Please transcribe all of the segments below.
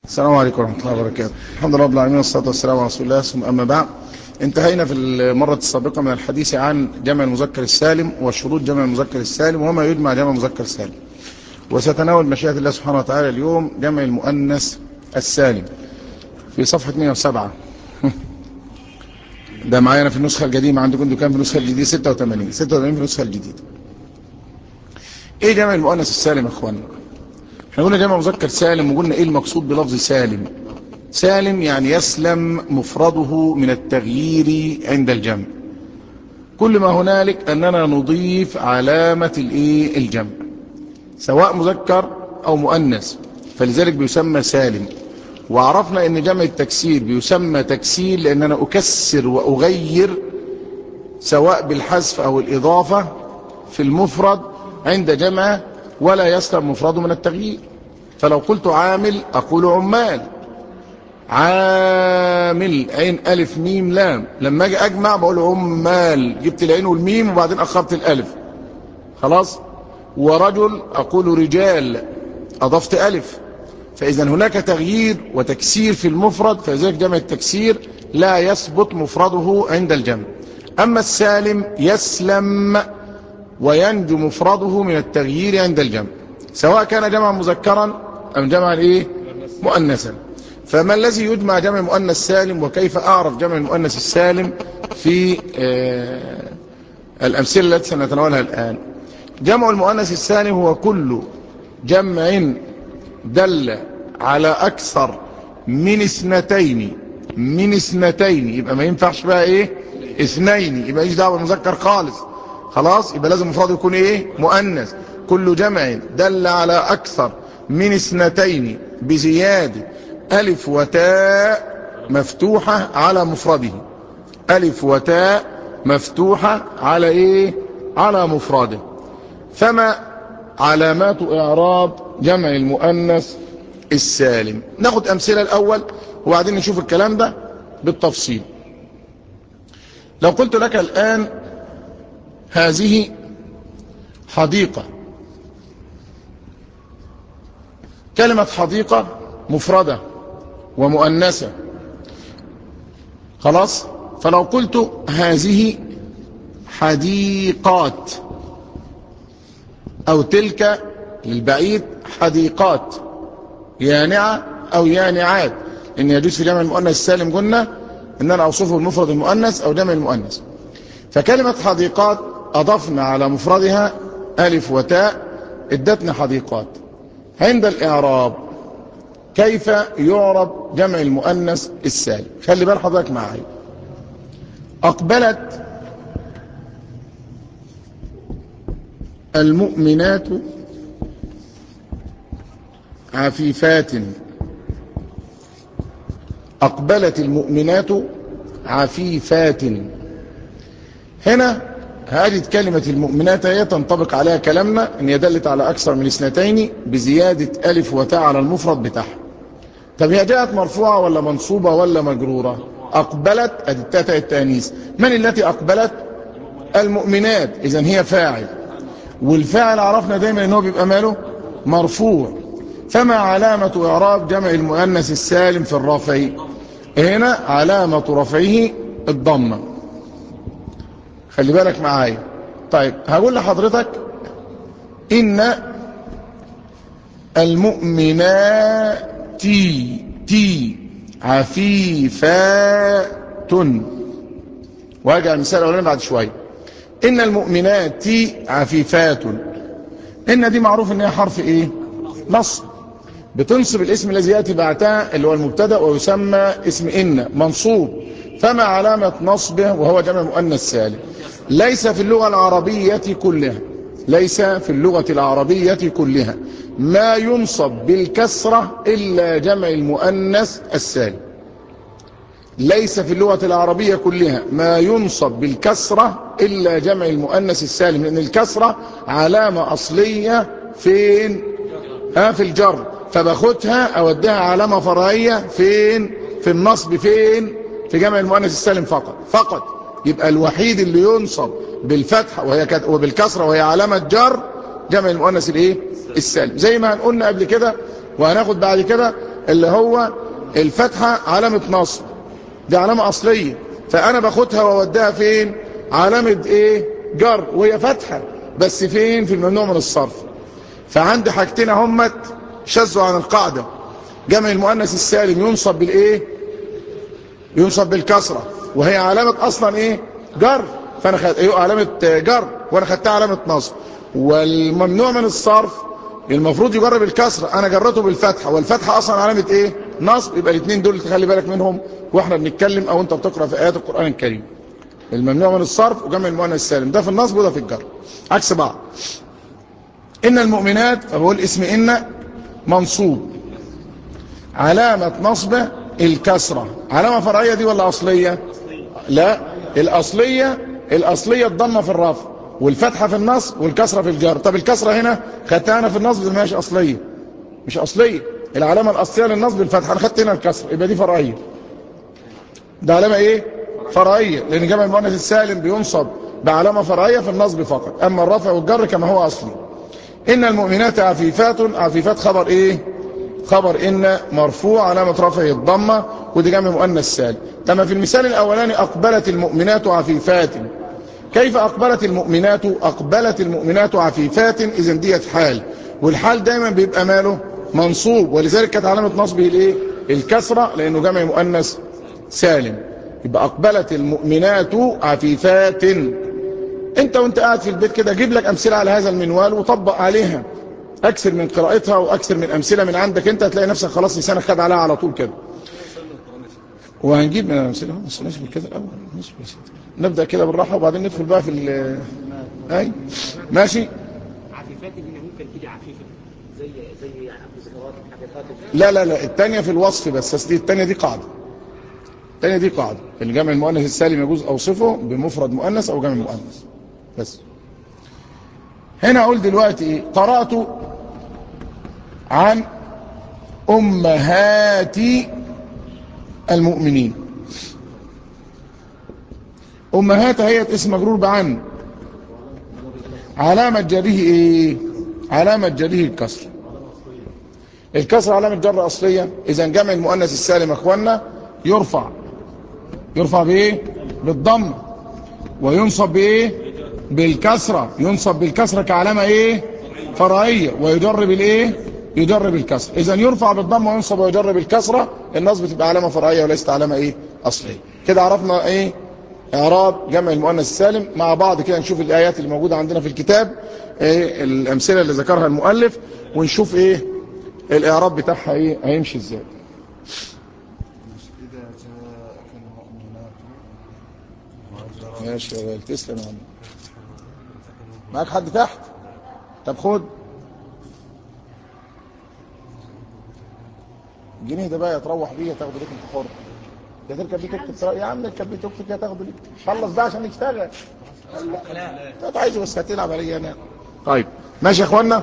السلام عليكم ورحمة الله وبركاته. الحمد لله رب العالمين والصلاة والسلام على رسول الله ثم أما بعد. انتهينا في المرة السابقة من الحديث عن جمع المذكر السالم وشروط جمع المذكر السالم وما يجمع جمع المذكر السالم، وستناول مشيئة الله سبحانه وتعالى اليوم جمع المؤنث السالم في صفحة 107. ده معانا في النسخة القديمة، عندكم انتوا كام في النسخة الجديدة؟ 86 في النسخة الجديدة. ايه جمع المؤنث السالم يا اخوانا؟ احنا قلنا جمع مذكر سالم، وقلنا ايه المقصود بلفظ سالم؟ سالم يعني يسلم مفرده من التغيير عند الجمع. كل ما هنالك اننا نضيف علامة الايه الجمع سواء مذكر او مؤنث، فلذلك بيسمى سالم. وعرفنا ان جمع التكسير بيسمى تكسير لان انا اكسر واغير سواء بالحذف او الاضافة في المفرد عند جمع ولا يسلم مفرده من التغيير. فلو قلت عامل اقول عمال، عامل عين الف ميم لام. لما اجي اجمع بقول عمال، جبت العين والميم وبعدين اخرت الالف خلاص. ورجل اقول رجال، اضفت الف. فاذا هناك تغيير وتكسير في المفرد، فلذلك جمع التكسير لا يثبت مفرده عند الجمع. اما السالم يسلم وينجو مفرده من التغيير عند الجمع سواء كان جمعا مذكرا ام جمعا ايه مؤنثا. فما الذي يجمع جمع مؤنث سالم وكيف اعرف جمع المؤنث السالم في الامثله التي سنتناولها الان؟ جمع المؤنث السالم هو كل جمع دل على اكثر من اثنتين يبقى ما ينفعش بقى ايه اثنين، يبقى ايش دعوه بالمذكر خلاص. يبقى لازم مفرده يكون ايه مؤنث. كل جمع دل على اكثر من اثنتين بزياده الف وتاء مفتوحه على مفرده. الف وتاء مفتوحه على ايه على مفرده. فما علامات اعراب جمع المؤنث السالم؟ ناخد امثله الاول وبعدين نشوف الكلام ده بالتفصيل. لو قلت لك الان هذه حديقة، كلمة حديقة مفردة ومؤنثة خلاص. فلو قلت هذه حديقات او تلك للبعيد حديقات، يانعة او يانعات، ان يجوز في جمع المؤنث السالم قلنا ان انا اوصفه المفرد المؤنث او جمع المؤنث. فكلمة حديقات اضفنا على مفردها الف وتاء ادتنا حديقات. عند الاعراب كيف يعرب جمع المؤنث السالم؟ خلي بال حضرتك معايا. اقبلت المؤمنات عفيفات. اقبلت المؤمنات عفيفات. هنا هذه كلمة المؤمنات هي تنطبق عليها كلامنا ان هي دلت على اكثر من اثنتين بزيادة الف وتاء على المفرد بتاعها. طب هي جاءت مرفوعة ولا منصوبة ولا مجرورة؟ اقبلت التاء التانيث. من التي اقبلت؟ المؤمنات، اذا هي فاعل، والفاعل عرفنا دايما ان هو بيبقى ماله مرفوع. فما علامة اعراب جمع المؤنث السالم في الرفع؟ هنا علامة رفعه الضمة. خلي بالك معايا. طيب هقول لحضرتك ان المؤمنات عفيفات، وارجع المثال الاولاني بعد شويه. ان المؤمنات عفيفات، ان دي معروف ان هي حرف ايه نصب، بتنصب الاسم الذي ياتي بعدها اللي هو المبتدا ويسمى اسم ان منصوب. فما علامه نصبه وهو جمع مؤنث سالم؟ ليس في اللغه العربيه كلها ما ينصب بالكسره الا جمع المؤنث السالم. ليس في اللغه العربيه كلها ما ينصب بالكسره الا جمع المؤنث السالم، لان الكسره علامه اصليه فين؟ في الجر، فباخدها اوديها علامه فرعيه فين؟ في النصب فين؟ في جمع المؤنث السالم فقط. يبقى الوحيد اللي ينصب بالفتحه وبالكسره وهي علامه جر جمع المؤنث الايه السالم. زي ما قلنا قبل كده وهناخد بعد كده اللي هو الفتحة علامة نصب، دي علامة أصلية، فأنا باخدها وأوديها فين؟ علامة إيه؟ جر، وهي فتحة بس فين؟ في الممنوع من الصرف. فعندي حاجتين همت شذوا عن القاعدة. جمع المؤنث السالم ينصب بالإيه؟ ينصب بالكسرة، وهي علامة أصلا إيه؟ جر، فأنا علامة جر وأنا خدتها علامة نصب. والممنوع من الصرف المفروض يجرب الكسرة، أنا جرته بالفتحة، والفتحة أصلا علامة إيه؟ نصب. يبقى الاثنين دول تخلي بالك منهم واحنا بنتكلم أو أنت بتقرأ في آيات القرآن الكريم. الممنوع من الصرف وجمع المؤنث السالم ده في النصب وده في الجر عكس بعض. إن المؤمنات، فبقول اسم إن منصوب، علامة نصبه الكسرة. علامة فرعية دي ولا أصلية؟ لا، الأصلية الضمة في الرفع والفتحة في النصب والكسرة في الجر. طب الكسرة هنا خدتها أنا في النصب، مش أصلية، مش أصلية. العلامة الأصلية للنصب الفتحة، أنا خدت هنا الكسرة، يبقى دي فرعية. ده علامة إيه؟ فرعية، لأن جمع المؤنث السالم بينصب بعلامة فرعية في النصب فقط، أما الرفع والجر كما هو أصلي. إن المؤمنات عفيفات، عفيفات خبر إيه؟ خبر إن مرفوع علامة رفعه الضمة، ودي جمع مؤنث سالم. كما في المثال الأولاني أقبلت المؤمنات عفيفات. كيف أقبلت المؤمنات؟ أقبلت المؤمنات عفيفات، إذن ديت حال، والحال دايما بيبقى ماله؟ منصوب، ولذلك كانت علامة نصبه الإيه؟ الكسرة، لأنه جمع مؤنث سالم. يبقى أقبلت المؤمنات عفيفات. انت وانت قاعد في البيت كده جيب لك امثله على هذا المنوال وطبق عليها، اكثر من قراءتها واكثر من امثله من عندك انت، هتلاقي نفسك خلاص لسانك خد عليها على طول كده. وهنجيب من الامثله بس نسبه كده الاول، نبدا كده بالراحه وبعدين ندخل بقى في اي ماشي. عفيفات دي ممكن تيجي عفيفه زي ذكرات حقيقات. لا الثانيه في الوصف بس دي الثانيه دي قاعده. الثانيه دي قاعده، ان جمع المؤنث السالم يجوز اوصفه بمفرد مؤنث او جمع مؤنث بس. هنا اقول دلوقتي قرأت عن امهات المؤمنين. امهات هي اسم مجرور بعن، علامة جره ايه؟ علامة جره الكسر. الكسر علامة جر اصلية. اذا جمع المؤنث السالم اخوانا يرفع بايه؟ بالضم، وينصب بايه؟ بالكسرة. ينصب بالكسرة كعلامة ايه؟ فرعية، ويجر بالايه؟ يجر بالكسرة. اذا يرفع بالضم وينصب ويجر بالكسرة، النصب تبقى علامة فرعية وليست علامة ايه؟ اصلية. كده عرفنا ايه؟ اعراب جمع المؤنث السالم مع بعض. كده نشوف الايات اللي موجودة عندنا في الكتاب، ايه الامثلة اللي ذكرها المؤلف، ونشوف ايه الاعراب بتاعها ايه هيمشي ازاي. ماشي يا غالي، تسلم يا عم. معاك حد تحت؟ طب خد الجنيه ده بقى، تروح بيه تاخده ليك انت حر، يا تركب بيه تكتب يا عم، تركب بيه تكتب كده تاخده ليك. خلص بقى عشان نشتغل. لا انت عايزه بس هتلعب عليا انا. طيب ماشي يا اخوانا.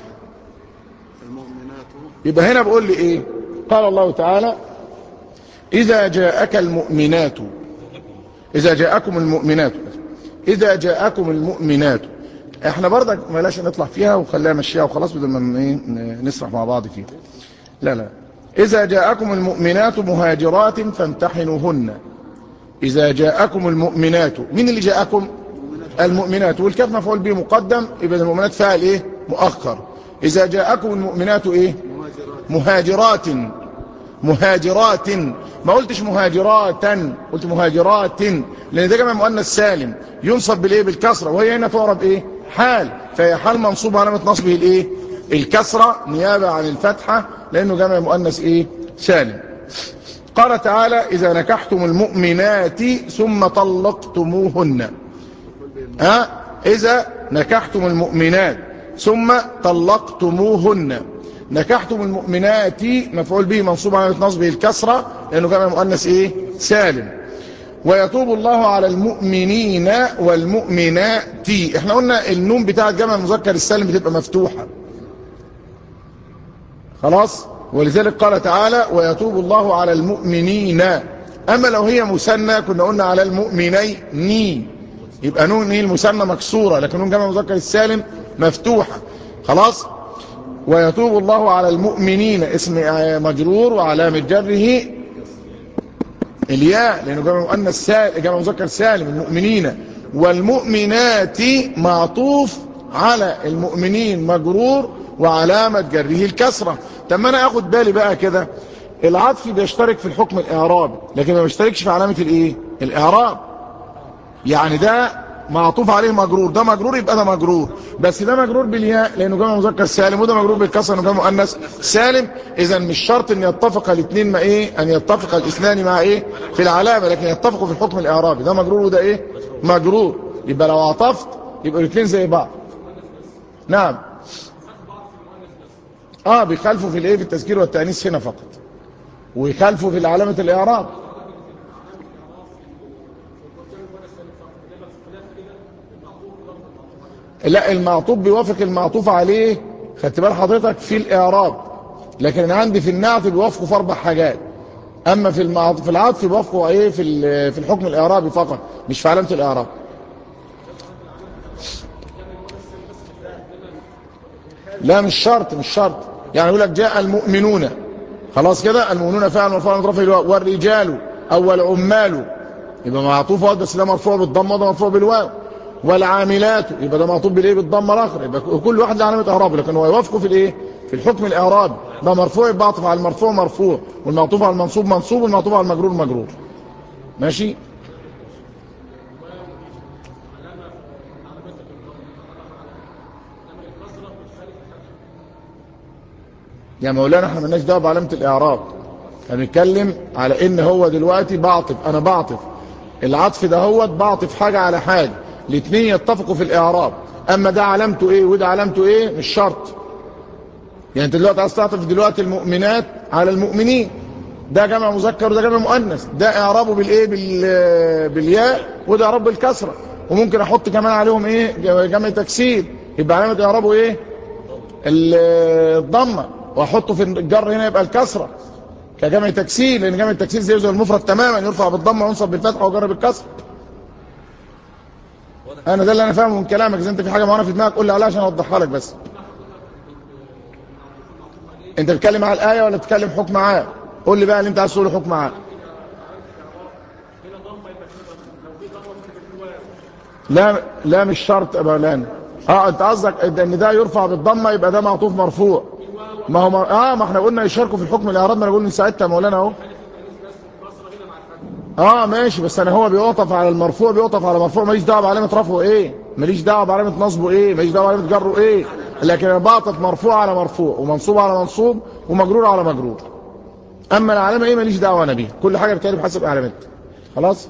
يبقى هنا بقول لي ايه؟ قال الله تعالى اذا جاءك المؤمنات، اذا جاءكم المؤمنات، اذا جاءكم المؤمنات. احنا برضك بلاش نطلع فيها وخليها مشيها وخلاص بدل ما ايه نسرح مع بعض فيها. لا اذا جاءكم المؤمنات مهاجرات فامتحنوهن. اذا جاءكم المؤمنات، مين اللي جاءكم؟ المؤمنات، والكاف مفعول به مقدم، يبقى المؤمنات فاعل ايه؟ مؤخر. اذا جاءكم المؤمنات ايه؟ مهاجرات. مهاجرات، ما قلتش مهاجراتا، قلت مهاجرات، لان ده جمع مؤنث سالم ينصب بالايه؟ بالكسره، وهي هنا تعرب ايه؟ حال، فهي حال منصوب علامه نصبه الايه؟ الكسره نيابه عن الفتحه، لانه جمع مؤنث ايه؟ سالم. قال تعالى اذا نكحتم المؤمنات ثم طلقتموهن. اذا نكحتم المؤمنات ثم طلقتموهن. نكحتم المؤمنات مفعول به منصوب على نصبه الكسرة لأنه جمع مؤنث إيه؟ سالم. ويتوب الله على المؤمنين والمؤمنات. احنا قلنا النون بتاعت جمع المذكر السالم بتبقى مفتوحة خلاص، ولذلك قال تعالى ويتوب الله على المؤمنين. أما لو هي مثنى كنا قلنا على المؤمنين، يبقى نون المثنى مكسورة، لكن نون جمع المذكر السالم مفتوحة خلاص. ويتوب الله على المؤمنين اسم مجرور وعلامة جره الياء لأنه جمع مذكر سالم المؤمنين، والمؤمنات معطوف على المؤمنين مجرور وعلامة جره الكسرة. طب ما أنا أخد بالي بقى كده، العطف بيشترك في الحكم الإعرابي لكن ما بيشتركش في علامة الإيه؟ الإعراب. يعني ده معطوف عليه مجرور، ده مجرور يبقى ده مجرور، بس ده مجرور بالياء لأنه جمع مذكر سالم، وده مجرور بالكسر لأنه جمع مؤنث سالم. إذا مش شرط أن يتفق الاثنين مع إيه؟ أن يتفق الاثنان مع إيه؟ في العلامة، لكن يتفقوا في الحكم الإعرابي، ده مجرور وده إيه؟ مجرور. يبقى لو عطفت يبقى الاثنين زي بعض. نعم. بيخالفوا في الإيه؟ في التذكير والتأنيث هنا فقط، ويخالفوا في علامة الإعراب. لا، المعطوف بيوافق المعطوف عليه، خدت بال حضرتك، في الإعراب، لكن أنا عندي في النعت بيوافقوا في 4 حاجات. أما في العطف بيوافقوا إيه؟ في الحكم الإعرابي فقط، مش في علامة الإعراب. لا مش شرط، مش شرط. يعني يقول لك جاء المؤمنون، خلاص كده، المؤمنون فعلا مرفوع مضاف الواو، والرجال أو العمال يبقى معطوف واحد، بس ده مرفوع بالضمه وده مرفوع بالواو. والعاملات يبقى ده معطوف بالايه؟ بالضمه الاخر، يبقى كل واحد له علامه اعراب، لكن هو يوافقه في الايه؟ في الحكم الاعرابي. ده مرفوع يبقى عطف على المرفوع مرفوع، والمعطوف على المنصوب منصوب، والمعطوف على المجرور مجرور. ماشي. يا مولانا احنا مالناش دعوه بعلامه الاعراب، هنتكلم على ان هو دلوقتي بعطف، انا بعطف العطف ده هو بعطف حاجه على حاجه، الاثنين يتفقوا في الاعراب. اما ده علامته ايه وده علامته ايه مش شرط. يعني انت دلوقتي عايز تعطف دلوقتي المؤمنات على المؤمنين، ده جمع مذكر وده جمع مؤنث، ده اعرابه بالايه؟ بالياء، وده اعرابه بالكسره، وممكن احط كمان عليهم ايه؟ جمع تكسير، يبقى علامه اعرابه ايه؟ الضمه، واحطه في الجر هنا يبقى الكسره كجمع تكسير، لان جمع التكسير زي المفرد تماما، يرفع بالضمه وينصب بالفتحه ويجر بالكسر. انا ده اللي انا فاهمه من كلامك، اذا انت في حاجه معينه في دماغك قول لي عليها عشان اوضحها لك. بس انت بتتكلم على الايه ولا بتتكلم حكم عام؟ قول لي بقى اللي انت عايز تقوله حكم عام. لا مش شرط يا مولانا. انت قصدك ان ده يرفع بالضمه يبقى ده معطوف مرفوع. ما هو ما احنا قلنا يشاركوا في الحكم الاعراب، ما انا بقول من ساعتها يا مولانا اهو. ماشي، بس انا هو بيعطف على المرفوع، بيعطف على مرفوع، ماليش دعوه بعلامه رفعه ايه، ماليش دعوه بعلامه نصبه ايه، ماليش دعوه بعلامه جره ايه، لكن انا بعطف مرفوع على مرفوع ومنصوب على منصوب ومجرور على مجرور. اما العلامه ايه ماليش دعوه انا بيها، كل حاجه بتعرف بحسب علامتها. خلاص.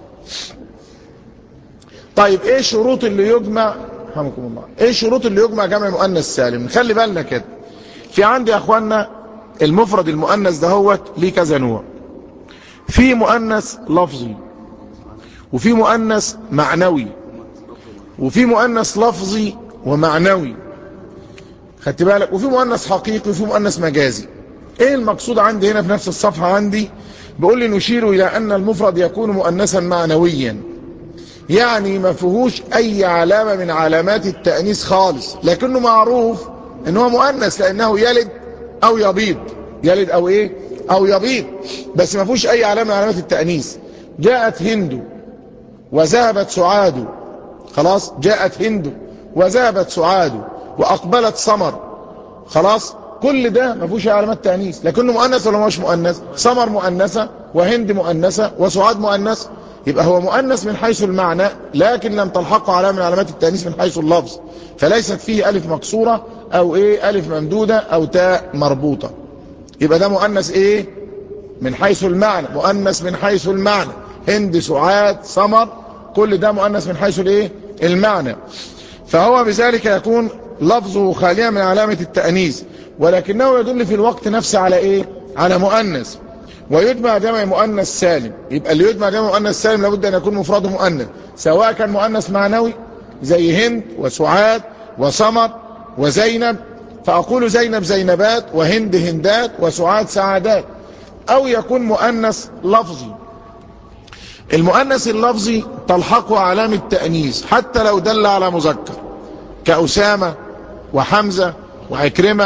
طيب ايه شروط اللي يجمع، رحمكم الله، ايه شروط اللي يجمع جمع مؤنث سالم؟ نخلي بالنا كده، في عندي يا اخوانا المفرد المؤنث دهوت ليه كذا نوع. في مؤنث لفظي، وفي مؤنث معنوي، وفي مؤنث لفظي ومعنوي، خدت بالك، وفي مؤنث حقيقي، وفي مؤنث مجازي. ايه المقصود عندي هنا في نفس الصفحه عندي؟ بيقول لي نشير الى ان المفرد يكون مؤنثا معنويا، يعني ما فيهوش اي علامه من علامات التانيث خالص، لكنه معروف ان هو مؤنث لانه يلد او يبيض، يلد او ايه؟ او يبيض، بس ما فيهوش اي علامه من علامات التانيث. جاءت هند وذهبت سعاد، خلاص، جاءت هند وذهبت سعاد واقبلت سمر، خلاص، كل ده ما فيهوش علامات تانيث، لكنه مؤنث ولا مش مؤنث؟ سمر مؤنثه، وهند مؤنثه، وسعاد مؤنث، يبقى هو مؤنث من حيث المعنى، لكن لم تلحقه علامه من علامات التانيث من حيث اللفظ، فليست فيه الف مكسوره او ايه؟ الف ممدوده او تاء مربوطه. يبقى ده مؤنث ايه؟ من حيث المعنى، مؤنث من حيث المعنى، هند سعاد سمر، كل ده مؤنث من حيث الايه؟ المعنى. فهو بذلك يكون لفظه خاليا من علامة التأنيث، ولكنه يدل في الوقت نفسه على ايه؟ على مؤنث. ويجمع جمع مؤنث سالم، يبقى اللي يجمع جمع مؤنث سالم لابد ان يكون مفرده مؤنث، سواء كان مؤنث معنوي زي هند وسعاد وسمر وزينب، فأقول زينب زينبات، وهند هندات، وسعاد سعادات، أو يكون مؤنث لفظي. المؤنث اللفظي تلحقه علامة تأنيث حتى لو دل على مذكر، كأسامة وحمزة وعكرمة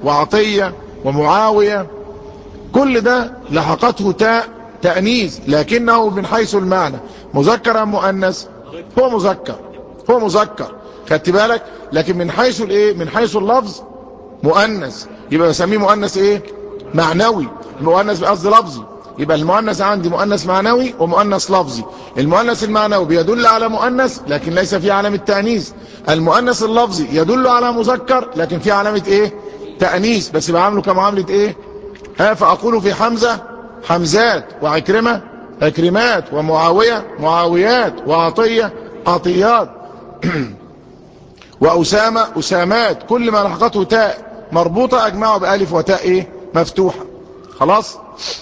وعطية ومعاوية، كل ده لحقته تاء تأنيث، لكنه من حيث المعنى مذكر أم مؤنث؟ هو مذكر، هو مذكر، خدت بالك؟ لكن من حيث الايه، من حيث اللفظ مؤنث، يبقى بسميه مؤنث ايه؟ معنوي. مؤنث قصدي لفظي. يبقى المؤنث عندي مؤنث معنوي ومؤنث لفظي. المؤنث المعنوي بيدل على مؤنث لكن ليس فيه علامة تأنيث. المؤنث اللفظي يدل على مذكر لكن فيه علامة ايه؟ تأنيث، بس بعامله كمعاملة ايه؟ فأقول في حمزة حمزات، وعكرمة عكرمات، ومعاوية معاويات، وعطية عطيات وأسامة أسامات، كل ما لحقته تاء مربوطة أجمعه بألف وتاء إيه؟ مفتوحة. خلاص.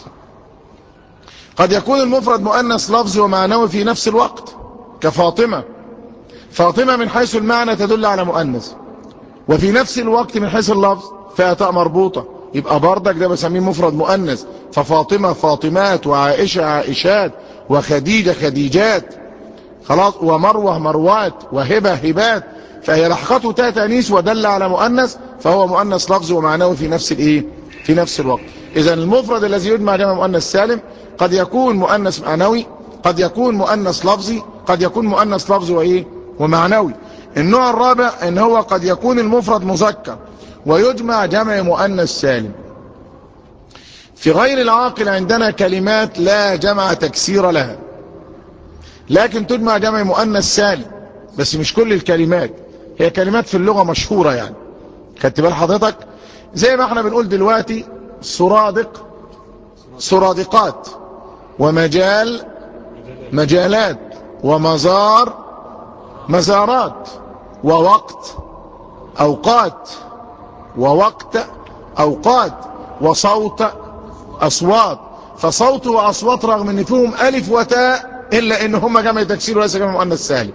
قد يكون المفرد مؤنث لفظي ومعنوي في نفس الوقت، كفاطمة. فاطمة من حيث المعنى تدل على مؤنث، وفي نفس الوقت من حيث اللفظ فيها تاء مربوطة، يبقى بردك ده بسميه مفرد مؤنث. ففاطمة فاطمات، وعائشة عائشات، وخديجة خديجات، خلاص، ومروة مروات، وهبة هبات، فهي لحقته تاء تأنيث ودل على مؤنث، فهو مؤنث لفظي ومعنوي في نفس الايه؟ في نفس الوقت. اذا المفرد الذي يجمع جمع مؤنث سالم قد يكون مؤنث معنوي، قد يكون مؤنث لفظي، قد يكون مؤنث لفظي وايه؟ ومعنوي. النوع الرابع ان هو قد يكون المفرد مذكر ويجمع جمع مؤنث سالم. في غير العاقل عندنا كلمات لا جمع تكسير لها، لكن تجمع جمع مؤنث سالم، بس مش كل الكلمات، هي كلمات في اللغة مشهورة يعني. خدت بال حضرتك؟ زي ما احنا بنقول دلوقتي سرادق سرادقات، ومجال مجالات، ومزار مزارات، ووقت أوقات، ووقت أوقات، وصوت أصوات. فصوت وأصوات رغم ان فيهم ألف وتاء إلا إن هم جمع تكسير وليس جمع مؤنث سالم.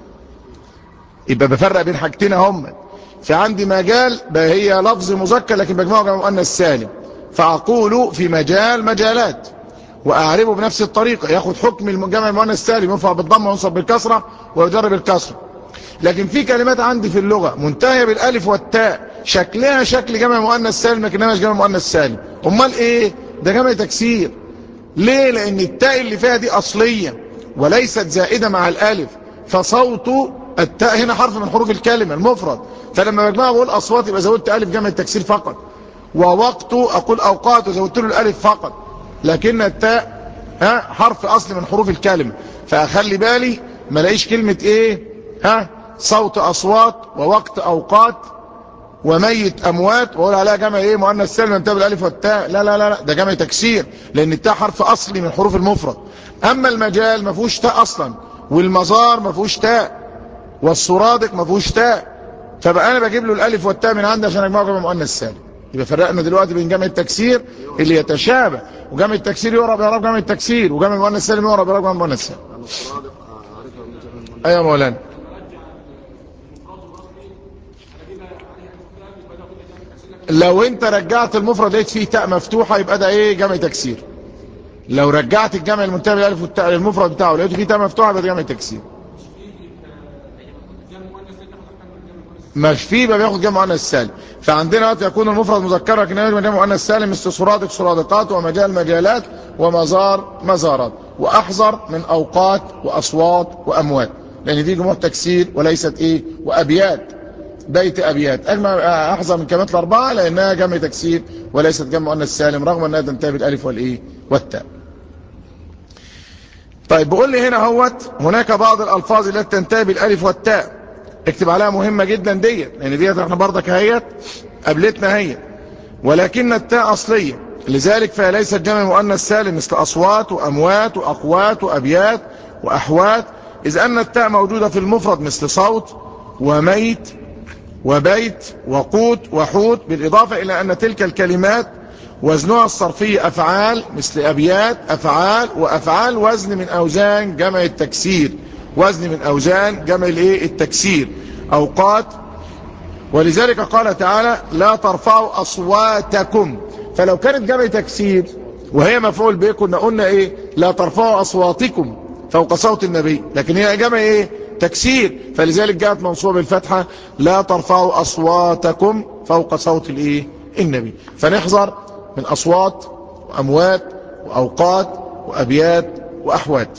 يبقى بفرق بين حاجتين هم. في عندي مجال هي لفظ مذكر لكن بجمعه جمع مؤنث سالم، فأقول في مجال مجالات، وأعربه بنفس الطريقة، ياخد حكم الجمع المؤنث السالم، ينفع بالضمه وينصب بالكسرة ويجر بالكسرة. لكن في كلمات عندي في اللغة منتهية بالالف والتاء شكلها شكل جمع مؤنث سالم لكنها مش جمع مؤنث سالم. امال ايه؟ ده جمع تكسير. ليه؟ لان التاء اللي فيها دي اصلية وليست زائدة مع الالف، فصوت التاء هنا حرف من حروف الكلمة المفرد، فلما بجمعه بقول اصوات يبقى زودت الف جمع التكسير فقط. ووقت اقول اوقات وزودت له الالف فقط، لكن التاء حرف اصل من حروف الكلمة، فاخلي بالي ما لاقيش كلمة ايه صوت اصوات ووقت اوقات وميت اموات واقول عليها جمع ايه مؤنث سالم منتهى بالالف والتاء. لا لا لا، ده جمع تكسير، لان التاء حرف اصلي من حروف المفرد. اما المجال ما فيهوش تاء اصلا، والمزار ما فيهوش تاء، والسرادق ما فيهوش تاء، فبقى انا بجيب له الالف والتاء من عندي عشان اجمعه جمع مؤنث سالم. يبقى فرقنا دلوقتي بين جمع التكسير اللي يتشابه، وجمع التكسير يعرب اعراب جمع التكسير، وجمع المؤنث سالم يعرب اعراب جمع المؤنث سالم. ايوه يا مولانا. لو انت رجعت المفرد لقيت فيه تاء مفتوحه يبقى ده ايه؟ جمع تكسير. لو رجعت الجمع المنتهي بالالف والتاء للمفرد بتاعه لقيت فيه تاء مفتوحه يبقى ده جمع تكسير. مش فيه يبقى بياخد جمع مؤنث سالم. فعندنا وقت يكون المفرد مذكر لكن يجمع جمع مؤنث سالم، مثل سرادق سرادقات، ومجال مجالات، ومزار مزارات، واحذر من اوقات واصوات واموات، لان دي جموع تكسير وليست ايه؟ وابيات، بيت ابيات. احذر من كلمات الاربعه لانها جمع تكسير وليست جمع مؤنث سالم، رغم انها تنتهي بالالف والايه والتاء. طيب بقول لي هنا اهوت هناك بعض الالفاظ التي تنتهي بالالف والتاء، اكتب عليها مهمه جدا ديت، لان ديت احنا برضك اهيت قابلتنا هي، ولكن التاء اصليه، لذلك فهي ليست جمع مؤنث سالم مثل اصوات واموات واقوات وابيات واحوات، اذ ان التاء موجوده في المفرد مثل صوت وميت وبيت وقوت وحوت، بالإضافة إلى أن تلك الكلمات وزنها الصرفي أفعال مثل أبيات أفعال، وأفعال وزن من أوزان جمع التكسير، وزن من أوزان جمع التكسير، أوقات. ولذلك قال تعالى لا ترفعوا أصواتكم، فلو كانت جمع تكسير وهي مفعول به كنا قلنا إيه؟ لا ترفعوا أصواتكم فوق صوت النبي، لكن هي جمع إيه؟ تكسير، فلذلك جاءت منصوبة بالفتحة لا ترفعوا أصواتكم فوق صوت الايه؟ النبي. فنحذر من أصوات وأموات وأوقات وأبيات وأحوات.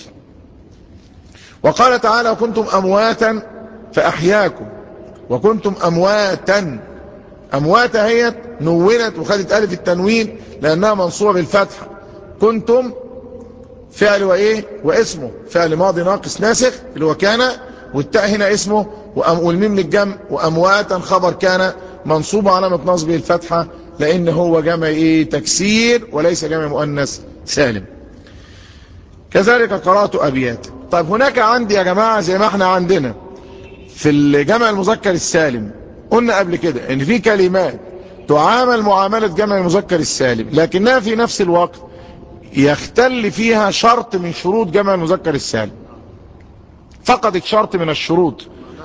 وقال تعالى وكنتم أمواتا فأحياكم، وكنتم أمواتا. أمواتا هي نونت وخدت ألف التنوين لأنها منصوبة بالفتحة. كنتم فعل وإيه واسمه، فعل ماضي ناقص ناسخ اللي هو كان، والتاء هنا اسمه، والميم للجمع، وأمواتا خبر كان منصوب علامة نصبه الفتحة لأن هو جمع إيه تكسير وليس جمع مؤنث سالم. كذلك قرأت أبيات. طيب هناك عندي يا جماعة زي ما احنا عندنا في الجمع المذكر السالم قلنا قبل كده ان في كلمات تعامل معاملة جمع المذكر السالم لكنها في نفس الوقت يختل فيها شرط من شروط جمع المذكر السالم، فقدت شرط من الشروط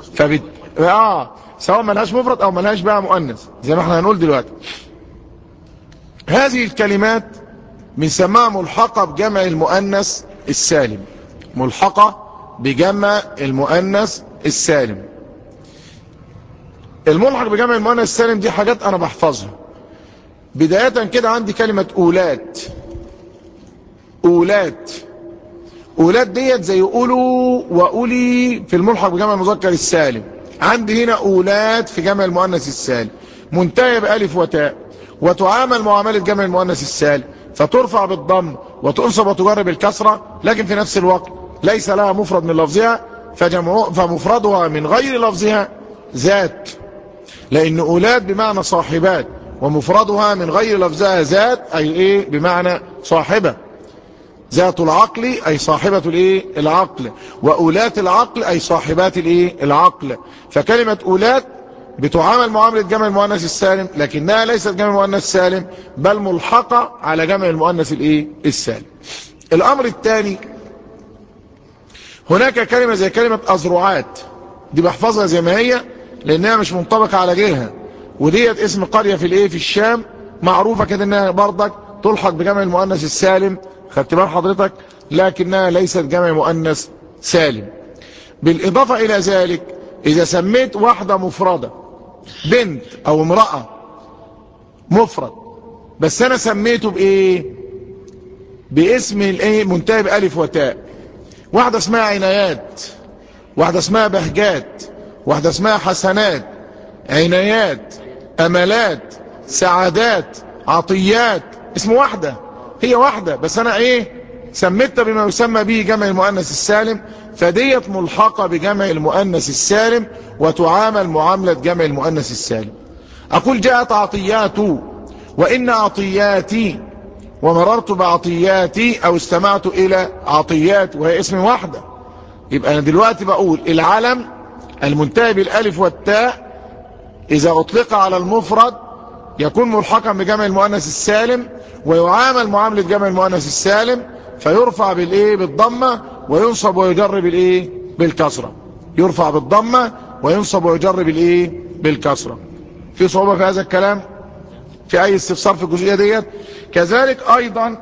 سواء ملهاش مفرد او ملهاش بقى مؤنث زي ما احنا هنقول دلوقتي. هذه الكلمات بنسميها ملحقة بجمع المؤنث السالم، ملحقة بجمع المؤنث السالم. الملحق بجمع المؤنث السالم دي حاجات انا بحفظها. بداية كده عندي كلمة أولاد. أولاد أولاد ديت زي أولو وأولي في الملحق بجمع المذكر السالم. عندي هنا أولاد في جمع المؤنث السالم منتهية بألف وتاء، وتعامل معاملة جمع المؤنث السالم، فترفع بالضم وتنصب وتجر بالكسرة، لكن في نفس الوقت ليس لها مفرد من لفظها فمفردها من غير لفظها ذات، لأن أولاد بمعنى صاحبات ومفردها من غير لفظها ذات أي إيه بمعنى صاحبة. ذات العقل أي صاحبة الإيه العقل، وأولات العقل أي صاحبات الإيه العقل. فكلمة أولاد بتعامل معاملة جمع المؤنث السالم لكنها ليست جمع المؤنث السالم بل ملحقة على جمع المؤنث الإيه السالم. الأمر الثاني هناك كلمة زي كلمة أزرعات، دي بحفظها زي ما هي لأنها مش منطبقة على غيرها، وديت اسم قرية في الإيه في الشام معروفة كده إنها برضك تلحق بجمع المؤنث السالم، خدت بال حضرتك، لكنها ليست جمع مؤنث سالم. بالإضافة إلى ذلك إذا سميت واحدة مفردة بنت أو امرأة مفرد بس أنا سميته بإيه باسم الإيه منتهي بألف وتاء، واحدة اسمها عنايات، واحدة اسمها بهجات، واحدة اسمها حسنات، عنايات، أملات، سعادات، عطيات، اسم واحدة هي واحدة بس أنا إيه سميتها بما يسمى به جمع المؤنث السالم، فديت ملحقة بجمع المؤنث السالم وتعامل معاملة جمع المؤنث السالم. أقول جاءت عطيات وإن عطياتي ومررت بعطياتي أو استمعت إلى عطيات وهي اسم واحدة. يبقى أنا دلوقتي بقول العلم المنتهي بالألف والتاء إذا أطلق على المفرد يكون ملحقا بجمع المؤنث السالم ويعامل معاملة جمع المؤنث السالم، فيرفع بالإيه بالضمة وينصب ويجر بالإيه بالكسرة، يرفع بالضمة وينصب ويجر بالإيه بالكسرة. في صعوبة في هذا الكلام؟ في أي استفسار في الجزئية ديت؟ كذلك أيضا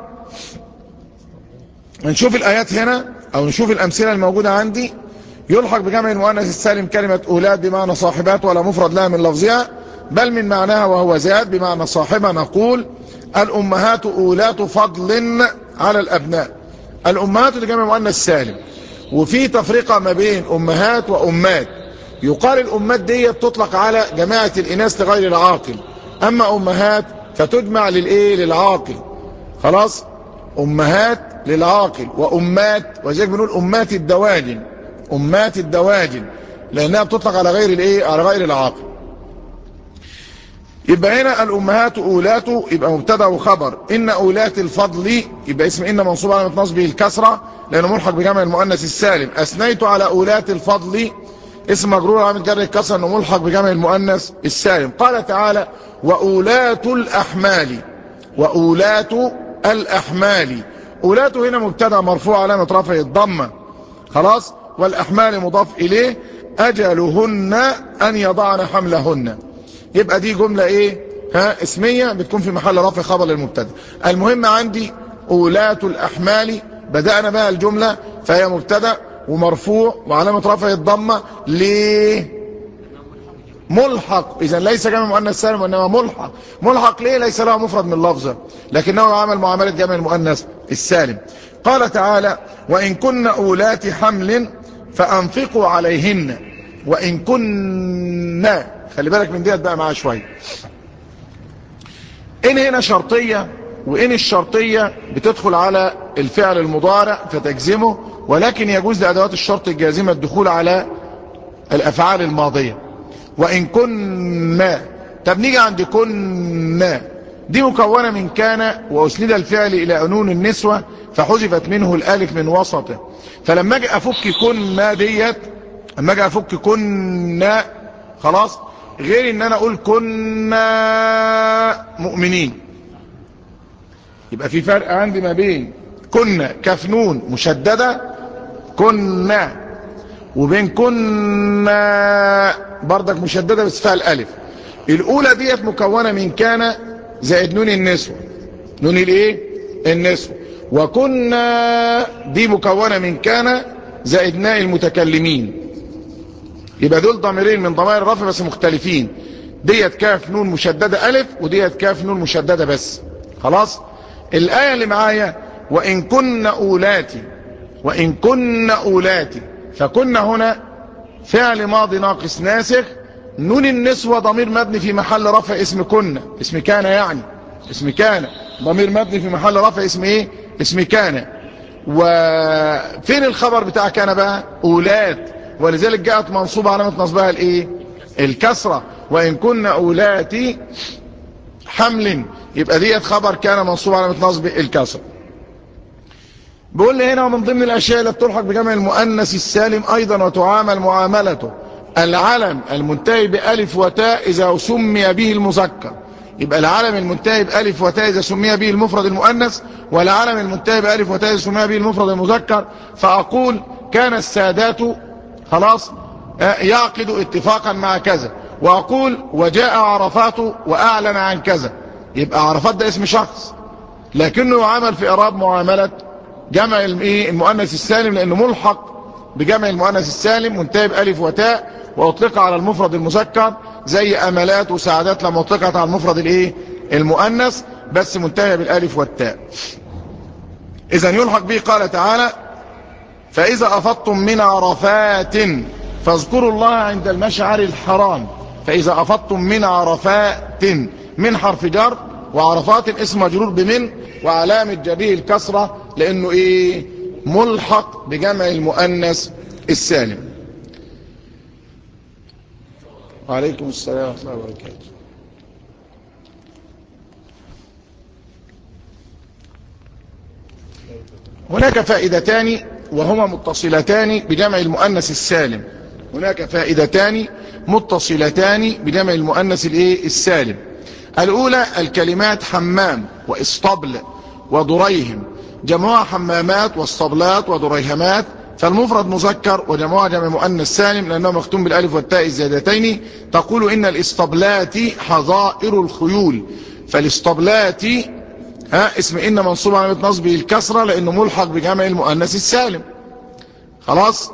نشوف الآيات هنا أو نشوف الأمثلة الموجودة عندي. يلحق بجمع المؤنث السالم كلمة أولاد بمعنى صاحبات ولا مفرد لها من لفظها بل من معناها وهو ذات بمعنى صاحبة. نقول الأمهات أولات فضل على الأبناء. الأمهات لجمع مؤنث سالم، وفي تفرقة ما بين أمهات وأمات. يقال الأمات دي تطلق على جماعة الإناث لغير العاقل، أما أمهات فتجمع للإيه للعاقل، خلاص أمهات للعاقل وأمات، وزيك بنقول أمات الدواجن، أمات الدواجن لأنها بتطلق على غير الإيه على غير العاقل. يبقى هنا الأمهات أولات يبقى مبتدا وخبر، إن أولات الفضل يبقى اسم إن منصوب على نصبه الكسرة لأنه ملحق بجمع المؤنث السالم. أثنيت على أولات الفضل اسم مجرور علامة جر الكسرة أنه ملحق بجمع المؤنث السالم. قال تعالى وأولات الأحمال، وأولات الأحمال، أولات هنا مبتدا مرفوع علامة رفعه الضمة، خلاص، والأحمال مضاف إليه، أجلهن أن يضعن حملهن. يبقى دي جملة ايه اسمية بتكون في محل رفع خبر للمبتدا. المهم عندي أولات الأحمال بدأنا بها الجملة فهي مبتدا ومرفوع وعلامة رفع الضمة. ليه ملحق. إذا ليس جمع مؤنث سالم وإنما ملحق. ملحق ليه؟ ليس له مفرد من لفظه، لكنه يعامل معاملة جمع المؤنث السالم. قال تعالى: وإن كن أولات حمل فأنفقوا عليهن. وإن كن، خلي بالك من ديت بقى معاه شوية. إن هنا شرطية، وإن الشرطية بتدخل على الفعل المضارع فتجزمه، ولكن يجوز لأدوات الشرط الجازمة الدخول على الأفعال الماضية. وإن كنا، طب نيجي عند كنا، دي مكونة من كان وأسند الفعل إلى نون النسوة فحذفت منه الألف من وسطه. فلما أجي أفك كنا ديت، لما أجي أفك كنا خلاص، غير إن أنا أقول كنا مؤمنين، يبقى في فرق عندي ما بين كنا كاف نون مشددة كنا، وبين كنا بردك مشددة بس فيها الألف. الأولى ديت مكونة من كان زائد نون النسوة، نون الايه؟ النسوة. وكنا دي مكونة من كان زائد ناء المتكلمين، يبقى دول ضميرين من ضمائر الرفع بس مختلفين. ديت كاف نون مشددة ألف، وديت كاف نون مشددة بس. خلاص. الآية اللي معايا: وإن كن أولاتي، وإن كن أولاتي، فكنا هنا فعل ماضي ناقص ناسخ، نون النسوة ضمير مبني في محل رفع اسم كنا، اسم كان يعني، اسم كان ضمير مبني في محل رفع اسم ايه؟ اسم كان. وفين الخبر بتاع كان بقى؟ أولات، ولذلك جاءت منصوبة علامة نصبها الايه؟ الكسرة. وإن كنا أولاتي حمل، يبقى ديت خبر كان منصوب علامة نصب الكسرة. بيقول لي هنا: ومن ضمن الأشياء اللي بتلحق بجمع المؤنث السالم أيضا وتعامل معاملته العلم المنتهي بألف وتاء إذا سمي به المذكر. يبقى العلم المنتهي بألف وتاء إذا سمي به المفرد المؤنث، والعلم المنتهي بألف وتاء إذا سمي به المفرد المذكر. فأقول كان السادات خلاص يعقد اتفاقا مع كذا، وأقول وجاء عرفات وأعلن عن كذا. يبقى عرفات ده اسم شخص، لكنه يعامل في إعراب معاملة جمع المؤنث السالم، لأنه ملحق بجمع المؤنث السالم منتهي بألف وتاء، وأطلق على المفرد المذكر، زي أملات وسعادات لما أطلقت على المفرد الايه؟ المؤنث، بس منتهي بالألف والتاء. إذن يلحق به. قال تعالى: فإذا أفضتم من عرفات فاذكروا الله عند المشعر الحرام. فإذا أفضتم من عرفات، من حرف جر، وعرفات اسم مجرور بمن، وعلامة جره الكسرة، لأنه إيه؟ ملحق بجمع المؤنث السالم. وعليكم السلام ورحمة الله وبركاته. هناك فائدتان وهما متصلتان بجمع المؤنث السالم. هناك فائدتان متصلتان بجمع المؤنث الايه؟ السالم. الأولى: الكلمات حمام وإسطبل وضريهم جمعها حمامات واصطبلات وضريهمات، فالمفرد مذكر وجمعها جمع مؤنث سالم لأنه مختوم بالألف والتاء الزائدتين. تقول إن الإسطبلات حظائر الخيول. فالإسطبلات اسم إن منصوب على نصبه الكسرة لأنه ملحق بجمع المؤنث السالم. خلاص.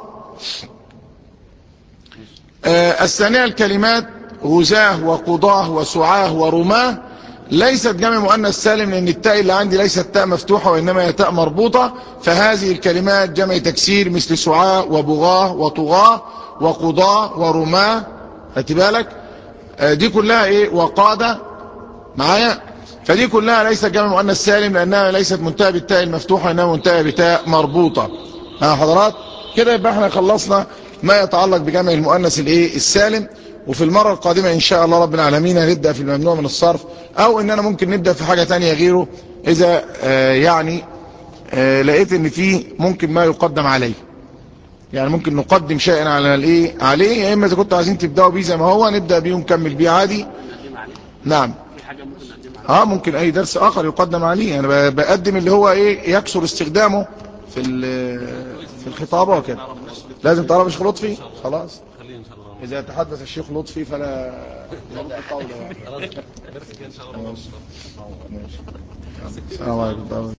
الثانية: الكلمات غزاه وقضاه وسعاه ورماه ليست جمع مؤنث سالم، لأن التاء اللي عندي ليست تاء مفتوحة وإنما هي تاء مربوطة، فهذه الكلمات جمع تكسير مثل سعاه وبغاه وطغاه وقضاه ورماه. خدت بالك؟ دي كلها ايه؟ وقادة معايا. فدي كلها ليست جمع مؤنث سالم لأنها ليست منتهى بالتاء المفتوحة وإنما منتهى بتاء مربوطة. حضرات كده يبقى احنا خلصنا ما يتعلق بجمع المؤنث الايه؟ السالم. وفي المرة القادمة إن شاء الله رب العالمين هنبدأ في الممنوع من الصرف، أو إننا ممكن نبدأ في حاجة تانية غيره إذا يعني لقيت إن فيه ممكن ما يقدم عليه. يعني ممكن نقدم شيئا على الايه؟ عليه، يا إما إذا كنتوا عايزين تبدأوا بيه زي ما هو نبدأ بيه ونكمل بيه عادي. نعم. ممكن أي درس آخر يقدم عليه. أنا بقدم اللي هو إيه؟ يكسر استخدامه في الخطابة وكده. لازم تعرف الشيخ لطفي. خلاص. إذا تحدث الشيخ لطفي فلا يرد قوله. السلام عليكم.